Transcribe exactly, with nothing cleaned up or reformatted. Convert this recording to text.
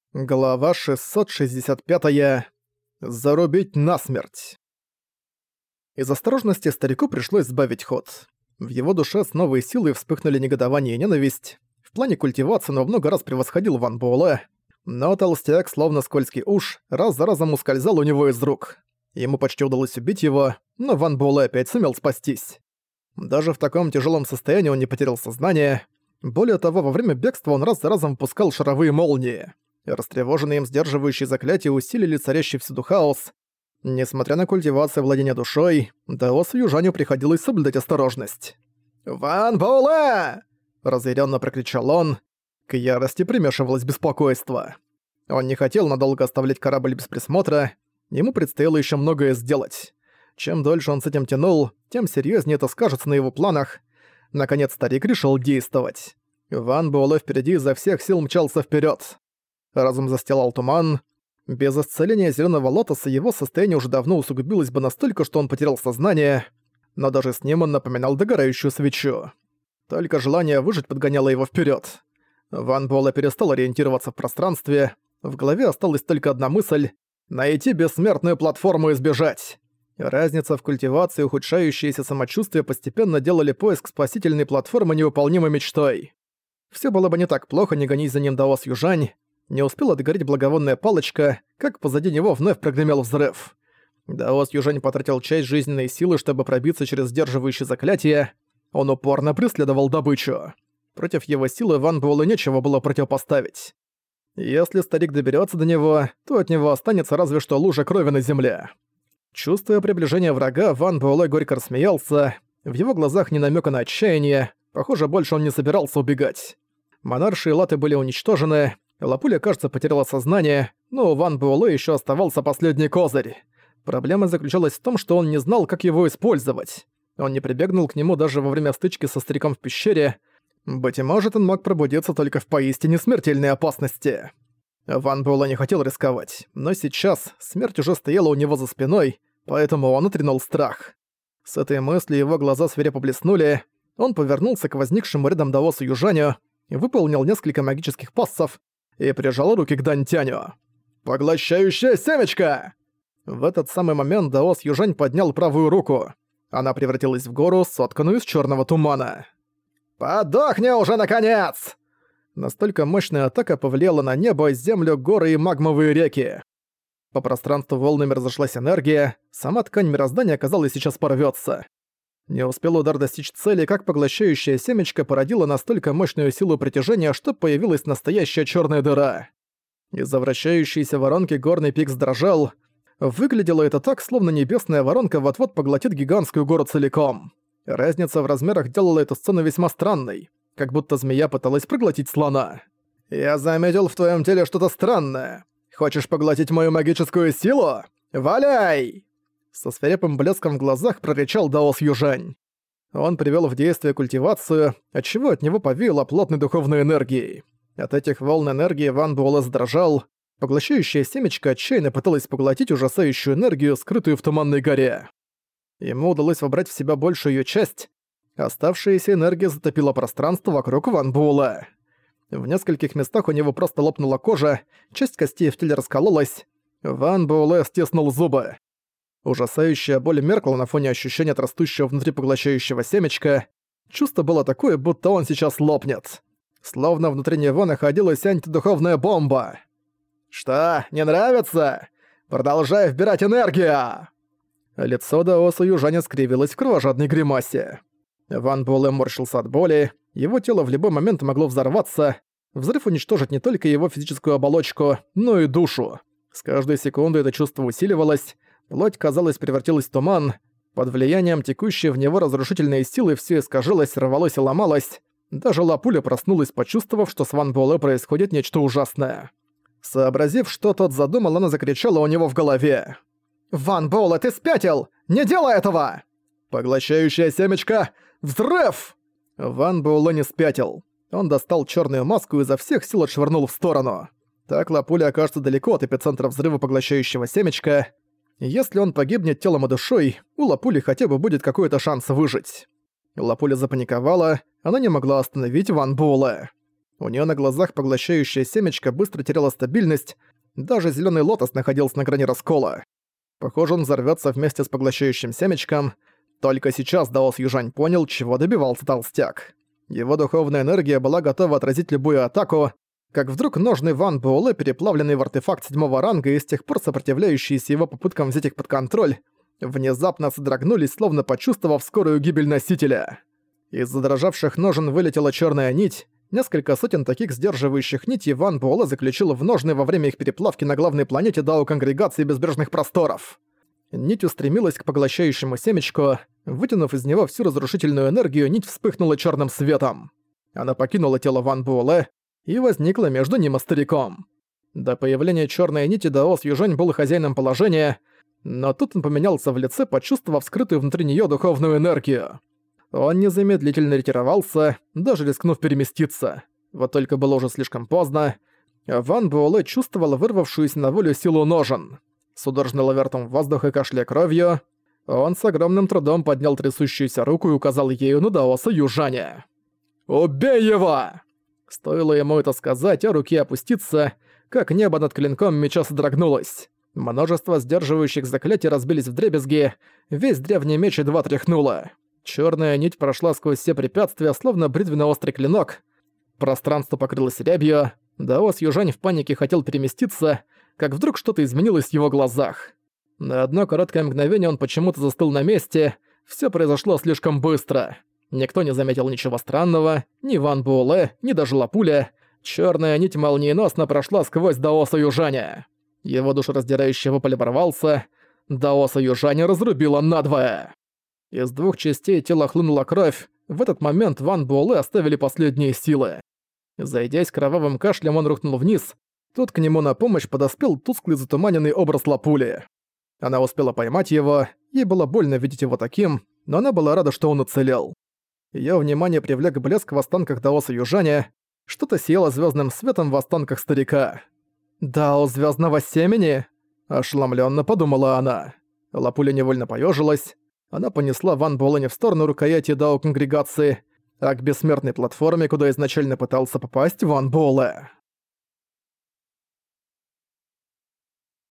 Глава шестьсот шестьдесят пять. Зарубить насмерть. Из осторожности старику пришлось сбавить ход. В его душе с новой силой вспыхнули негодование и ненависть. В плане культивации он во много раз превосходил Ван Буэлэ, но толстяк, словно скользкий уж, раз за разом ускользал у него из рук. Ему почти удалось убить его, но Ван Буэлэ опять сумел спастись. Даже в таком тяжелом состоянии он не потерял сознание. Более того, во время бегства он раз за разом выпускал шаровые молнии. Растревоженные им сдерживающие заклятия усилили царящий всюду хаос. Несмотря на культивацию владения душой, Даосу Южаню приходилось соблюдать осторожность. «Ван Буэлэ!» – разъярённо прокричал он. К ярости примешивалось беспокойство. Он не хотел надолго оставлять корабль без присмотра, ему предстояло ещё многое сделать. Чем дольше он с этим тянул, тем серьёзнее это скажется на его планах. Наконец старик решил действовать. Ван Буэлэ впереди изо всех сил мчался вперёд. Разум застилал туман. Без исцеления зелёного лотоса его состояние уже давно усугубилось бы настолько, что он потерял сознание, но даже с ним он напоминал догорающую свечу. Только желание выжить подгоняло его вперёд. Ван Буэлэ перестал ориентироваться в пространстве, в голове осталась только одна мысль — найти бессмертную платформу и сбежать. Разница в культивации и ухудшающееся самочувствие постепенно делали поиск спасительной платформы невыполнимой мечтой. Всё было бы не так плохо, не гонись за ним Даос Южань. Не успела догореть благовонная палочка, как позади него вновь прогремел взрыв. Даос Южань потратил часть жизненной силы, чтобы пробиться через сдерживающее заклятие. Он упорно преследовал добычу. Против его силы Ван Буэлэ нечего было противопоставить. Если старик доберется до него, то от него останется разве что лужа крови на земле. Чувствуя приближение врага, Ван Буэлэ горько рассмеялся. В его глазах ни намёка на отчаяние. Похоже, больше он не собирался убегать. Монарши и латы были уничтожены. Лапуля, кажется, потеряла сознание, но у Ван Буэлэ ещё оставался последний козырь. Проблема заключалась в том, что он не знал, как его использовать. Он не прибегнул к нему даже во время стычки со стариком в пещере. Быть может, он мог пробудиться только в поистине смертельной опасности. Ван Буэлэ не хотел рисковать, но сейчас смерть уже стояла у него за спиной, поэтому он отринул страх. С этой мыслью его глаза свирепо блеснули, он повернулся к возникшему рядом Даосу Южаню, выполнил несколько магических пассов и прижал руки к Дантяню. «Поглощающая семечко!» В этот самый момент Даос Южань поднял правую руку. Она превратилась в гору, сотканную из чёрного тумана. «Подохни уже, наконец!» Настолько мощная атака повлияла на небо, землю, горы и магмовые реки. По пространству волнами разошлась энергия, сама ткань мироздания, казалось, сейчас порвётся. Не успел удар достичь цели, как поглощающая семечко породила настолько мощную силу притяжения, что появилась настоящая чёрная дыра. Из-за вращающейся воронки горный пик задрожал. Выглядело это так, словно небесная воронка вот-вот поглотит гигантскую гору целиком. Разница в размерах делала эту сцену весьма странной, как будто змея пыталась проглотить слона. «Я заметил в твоём теле что-то странное. Хочешь поглотить мою магическую силу? Валяй!» Со свирепым блеском в глазах прорычал Даос Южань. Он привёл в действие культивацию, отчего от него повеяло плотной духовной энергией. От этих волн энергии Ван Буэлэ задрожал. Поглощающая семечко отчаянно пыталась поглотить ужасающую энергию, скрытую в Туманной горе. Ему удалось вобрать в себя большую её часть. Оставшаяся энергия затопила пространство вокруг Ван Буэлэ. В нескольких местах у него просто лопнула кожа, часть костей в теле раскололась. Ван Буэлэ стиснул зубы. Ужасающая боль меркла на фоне ощущения от растущего внутри поглощающего семечка. Чувство было такое, будто он сейчас лопнет. Словно внутри него находилась антидуховная бомба. «Что, не нравится? Продолжай вбирать энергию!» Лицо Даоса Южаня скривилось в кровожадной гримасе. Ван Буэлэ морщился от боли, его тело в любой момент могло взорваться. Взрыв уничтожит не только его физическую оболочку, но и душу. С каждой секундой это чувство усиливалось. Плоть, казалось, превратилась в туман. Под влиянием текущей в него разрушительной силы всё искажилось, рвалось и ломалось. Даже Лапуля проснулась, почувствовав, что с Ван Буэлэ происходит нечто ужасное. Сообразив, что тот задумал, она закричала у него в голове. «Ван Буэлэ, ты спятил! Не делай этого!» «Поглощающая семечко! Взрыв!» Ван Буэлэ не спятил. Он достал чёрную маску и изо всех сил отшвырнул в сторону. Так Лапуля окажется далеко от эпицентра взрыва поглощающего семечка. Если он погибнет телом и душой, у Лапули хотя бы будет какой-то шанс выжить. Лапуля запаниковала, она не могла остановить Ван Буэлэ. У нее на глазах поглощающее семечко быстро теряло стабильность, даже зеленый лотос находился на грани раскола. Похоже, он взорвется вместе с поглощающим семечком. Только сейчас Даос Южань понял, чего добивался толстяк. Его духовная энергия была готова отразить любую атаку, как вдруг ножны Ван Буэлэ, переплавленный в артефакт седьмого ранга и с тех пор сопротивляющиеся его попыткам взять их под контроль, внезапно содрогнулись, словно почувствовав скорую гибель носителя. Из задрожавших ножен вылетела черная нить. Несколько сотен таких сдерживающих нитей Ван Буэлэ заключил в ножны во время их переплавки на главной планете Дао Конгрегации Безбрежных Просторов. Нить устремилась к поглощающему семечку. Вытянув из него всю разрушительную энергию, нить вспыхнула черным светом. Она покинула тело Ван Буэлэ и возникла между ним и стариком. До появления черной нити Даос Южань был хозяином положения, но тут он поменялся в лице, почувствовав скрытую внутри нее духовную энергию. Он незамедлительно ретировался, даже рискнув переместиться. Вот только было уже слишком поздно. Ван Буэлэ чувствовал вырвавшуюся на волю силу ножен. Судорожно ловя ртом воздух и кашляя кровью, он с огромным трудом поднял трясущуюся руку и указал ею на Даоса Южаня. «Убей его!» Стоило ему это сказать, а руки опуститься, как небо над клинком меча содрогнулось. Множество сдерживающих заклятий разбились вдребезги, весь древний меч едва тряхнуло. Черная нить прошла сквозь все препятствия, словно бритвенно-острый клинок. Пространство покрылось рябью. Даос Южань в панике хотел переместиться, как вдруг что-то изменилось в его глазах. На одно короткое мгновение он почему-то застыл на месте. Все произошло слишком быстро. Никто не заметил ничего странного, ни Ван Буэлэ, ни даже Лапуля. Черная нить молниеносно прошла сквозь Даоса Южаня. Его душераздирающий вопль оборвался. Даоса Южаня разрубило надвое. Из двух частей тела хлынула кровь. В этот момент Ван Буэлэ оставили последние силы. Зайдясь кровавым кашлем, он рухнул вниз. Тут к нему на помощь подоспел тусклый затуманенный образ Лапули. Она успела поймать его, ей было больно видеть его таким, но она была рада, что он уцелел. Её внимание привлек блеск в останках Даоса Южаня. Что-то сияло звёздным светом в останках старика. «Дао звёздного семени?» – ошеломлённо подумала она. Лапуля невольно поёжилась. Она понесла Ван Буэлэ не в сторону рукояти Дао Конгрегации, а к бессмертной платформе, куда изначально пытался попасть Ван Буэлэ.